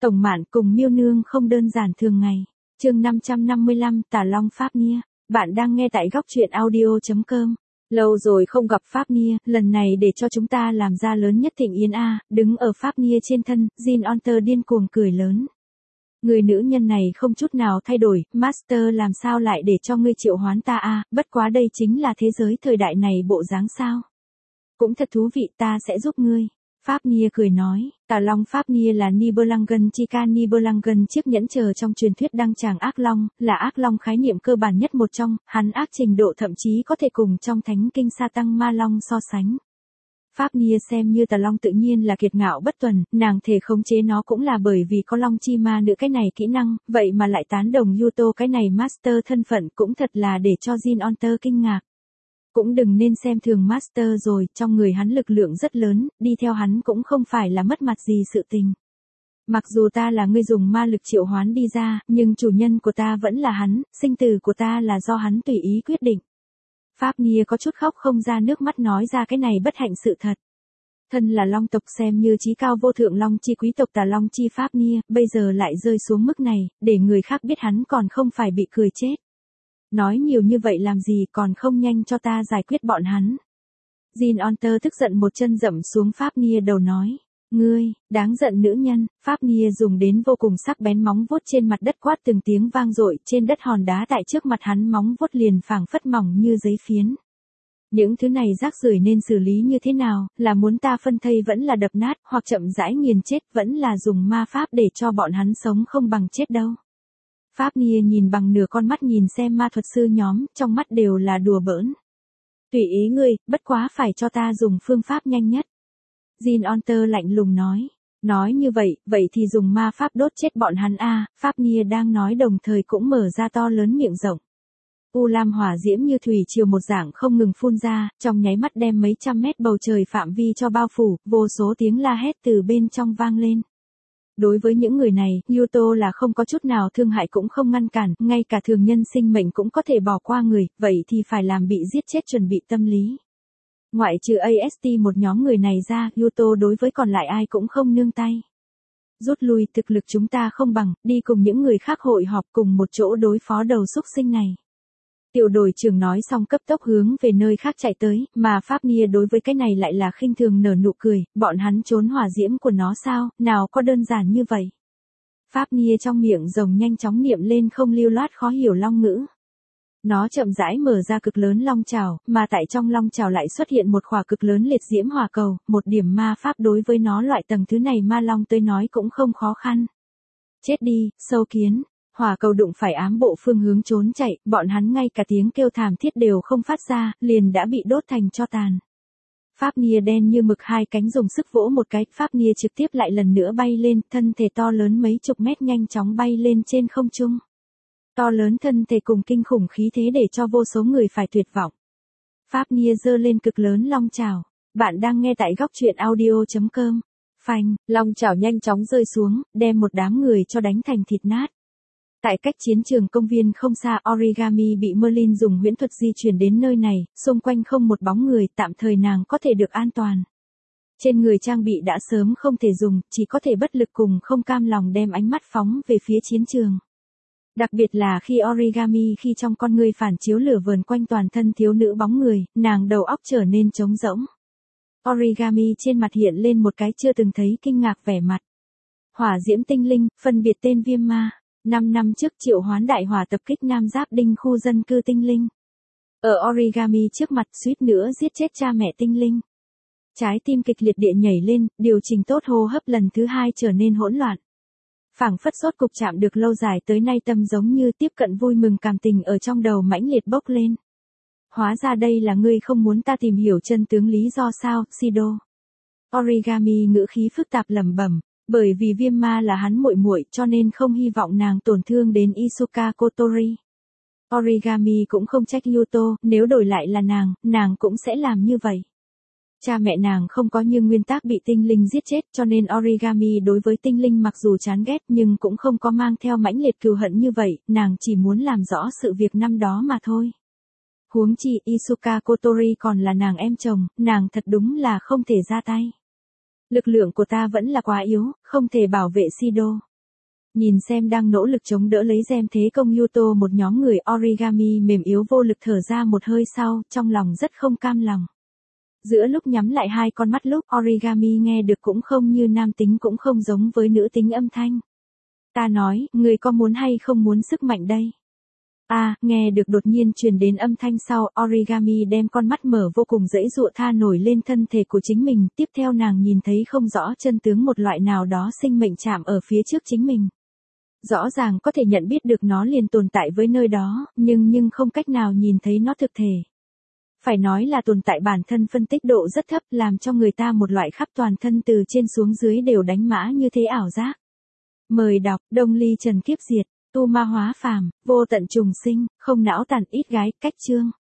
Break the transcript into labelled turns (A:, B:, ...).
A: Tổng Mạn cùng Miêu Nương không đơn giản thường ngày. Chương 555, Tà Long Pháp Nia. Bạn đang nghe tại góc truyện audio.com. Lâu rồi không gặp Pháp Nia, lần này để cho chúng ta làm ra lớn nhất thịnh yến a. Đứng ở Pháp Nia trên thân, Jin Onter điên cuồng cười lớn. Người nữ nhân này không chút nào thay đổi, Master làm sao lại để cho ngươi triệu hoán ta a, bất quá đây chính là thế giới thời đại này bộ dáng sao. Cũng thật thú vị, ta sẽ giúp ngươi. Pháp Nia cười nói, Tà Long Pháp Nia là Nibelungen Chica Nibelungen chiếc nhẫn chờ trong truyền thuyết đăng tràng ác long, là ác long khái niệm cơ bản nhất một trong, hắn ác trình độ thậm chí có thể cùng trong thánh kinh sa tăng ma long so sánh. Pháp Nia xem như Tà Long tự nhiên là kiệt ngạo bất tuần, nàng thể khống chế nó cũng là bởi vì có Long Chi Ma nữ cái này kỹ năng, vậy mà lại tán đồng Yuto cái này Master thân phận cũng thật là để cho Jin Onter kinh ngạc. Cũng đừng nên xem thường Master rồi, trong người hắn lực lượng rất lớn, đi theo hắn cũng không phải là mất mặt gì sự tình. Mặc dù ta là người dùng ma lực triệu hoán đi ra, nhưng chủ nhân của ta vẫn là hắn, sinh tử của ta là do hắn tùy ý quyết định. Pháp Nia có chút khóc không ra nước mắt nói ra cái này bất hạnh sự thật. Thân là Long tộc xem như chí cao vô thượng Long chi quý tộc Tà Long chi Pháp Nia, bây giờ lại rơi xuống mức này, để người khác biết hắn còn không phải bị cười chết. Nói nhiều như vậy làm gì còn không nhanh cho ta giải quyết bọn hắn. Jin Onter tức giận một chân dậm xuống Pháp Nia đầu nói. Ngươi, đáng giận nữ nhân, Pháp Nia dùng đến vô cùng sắc bén móng vuốt trên mặt đất quát từng tiếng vang dội trên đất hòn đá tại trước mặt hắn móng vuốt liền phảng phất mỏng như giấy phiến. Những thứ này rác rưởi nên xử lý như thế nào, là muốn ta phân thây vẫn là đập nát, hoặc chậm rãi nghiền chết vẫn là dùng ma pháp để cho bọn hắn sống không bằng chết đâu. Pháp Nia nhìn bằng nửa con mắt nhìn xem ma thuật sư nhóm, trong mắt đều là đùa bỡn. Tùy ý ngươi, bất quá phải cho ta dùng phương pháp nhanh nhất. Jin Onter lạnh lùng nói. Nói như vậy, vậy thì dùng ma pháp đốt chết bọn hắn a. Pháp Nia đang nói đồng thời cũng mở ra to lớn miệng rộng. U lam hỏa diễm như thủy triều một dạng không ngừng phun ra, trong nháy mắt đem mấy trăm mét bầu trời phạm vi cho bao phủ, vô số tiếng la hét từ bên trong vang lên. Đối với những người này, Yuto là không có chút nào thương hại cũng không ngăn cản, ngay cả thường nhân sinh mệnh cũng có thể bỏ qua người, vậy thì phải làm bị giết chết chuẩn bị tâm lý. Ngoại trừ AST một nhóm người này ra, Yuto đối với còn lại ai cũng không nương tay. Rút lui, thực lực chúng ta không bằng, đi cùng những người khác hội họp cùng một chỗ đối phó đầu xúc sinh này. Tiểu đội trưởng nói xong cấp tốc hướng về nơi khác chạy tới, mà Pháp Nia đối với cái này lại là khinh thường nở nụ cười, bọn hắn trốn hỏa diễm của nó sao, nào có đơn giản như vậy. Pháp Nia trong miệng rồng nhanh chóng niệm lên không lưu loát khó hiểu long ngữ. Nó chậm rãi mở ra cực lớn long chảo, mà tại trong long chảo lại xuất hiện một khỏa cực lớn liệt diễm hỏa cầu, một điểm ma pháp đối với nó loại tầng thứ này ma long tới nói cũng không khó khăn. Chết đi, sâu kiến. Hỏa cầu đụng phải ám bộ phương hướng trốn chạy, bọn hắn ngay cả tiếng kêu thảm thiết đều không phát ra, liền đã bị đốt thành tro tàn. Pháp Nia đen như mực hai cánh dùng sức vỗ một cái, Pháp Nia trực tiếp lại lần nữa bay lên, thân thể to lớn mấy chục mét nhanh chóng bay lên trên không trung. To lớn thân thể cùng kinh khủng khí thế để cho vô số người phải tuyệt vọng. Pháp Nia giơ lên cực lớn long chảo. Bạn đang nghe tại góc truyện audio.com. Phanh, long chảo nhanh chóng rơi xuống, đem một đám người cho đánh thành thịt nát. Tại cách chiến trường công viên không xa, Origami bị Merlin dùng huyễn thuật di chuyển đến nơi này, xung quanh không một bóng người, tạm thời nàng có thể được an toàn. Trên người trang bị đã sớm không thể dùng, chỉ có thể bất lực cùng không cam lòng đem ánh mắt phóng về phía chiến trường. Đặc biệt là khi Origami khi trong con người phản chiếu lửa vờn quanh toàn thân thiếu nữ bóng người, nàng đầu óc trở nên trống rỗng. Origami trên mặt hiện lên một cái chưa từng thấy kinh ngạc vẻ mặt. Hỏa diễm tinh linh, phân biệt tên Viêm Ma. 5 năm trước triệu hoán đại hỏa tập kích Nam Giáp Đinh khu dân cư tinh linh. Ở Origami trước mặt suýt nữa giết chết cha mẹ tinh linh. Trái tim kịch liệt địa nhảy lên, điều chỉnh tốt hô hấp lần thứ 2 trở nên hỗn loạn. Phảng phất sốt cục chạm được lâu dài tới nay tâm giống như tiếp cận vui mừng cảm tình ở trong đầu mãnh liệt bốc lên. Hóa ra đây là ngươi không muốn ta tìm hiểu chân tướng lý do sao, Shido. Origami ngữ khí phức tạp lẩm bẩm. Bởi vì Viêm Ma là hắn muội muội cho nên không hy vọng nàng tổn thương đến Isuka Kotori. Origami cũng không trách Yuto, nếu đổi lại là nàng cũng sẽ làm như vậy. Cha mẹ nàng không có như nguyên tắc bị tinh linh giết chết cho nên Origami đối với tinh linh mặc dù chán ghét nhưng cũng không có mang theo mãnh liệt cừu hận như vậy, nàng chỉ muốn làm rõ sự việc năm đó mà thôi. Huống chi Isuka Kotori còn là nàng em chồng, nàng thật đúng là không thể ra tay. Lực lượng của ta vẫn là quá yếu, không thể bảo vệ Shido. Nhìn xem đang nỗ lực chống đỡ lấy gem thế công Yuto, một nhóm người origami mềm yếu vô lực thở ra một hơi sau, trong lòng rất không cam lòng. Giữa lúc nhắm lại hai con mắt lúc origami nghe được cũng không như nam tính cũng không giống với nữ tính âm thanh. Ta nói, người có muốn hay không muốn sức mạnh đây? Nghe được đột nhiên truyền đến âm thanh sau, origami đem con mắt mở vô cùng dãy dụa tha nổi lên thân thể của chính mình, tiếp theo nàng nhìn thấy không rõ chân tướng một loại nào đó sinh mệnh chạm ở phía trước chính mình. Rõ ràng có thể nhận biết được nó liền tồn tại với nơi đó, nhưng không cách nào nhìn thấy nó thực thể. Phải nói là tồn tại bản thân phân tích độ rất thấp, làm cho người ta một loại khắp toàn thân từ trên xuống dưới đều đánh mã như thế ảo giác. Mời đọc, Đông Ly Trần Kiếp Diệt, tu ma hóa phàm, vô tận trùng sinh, không não tàn ít gái, cách chương.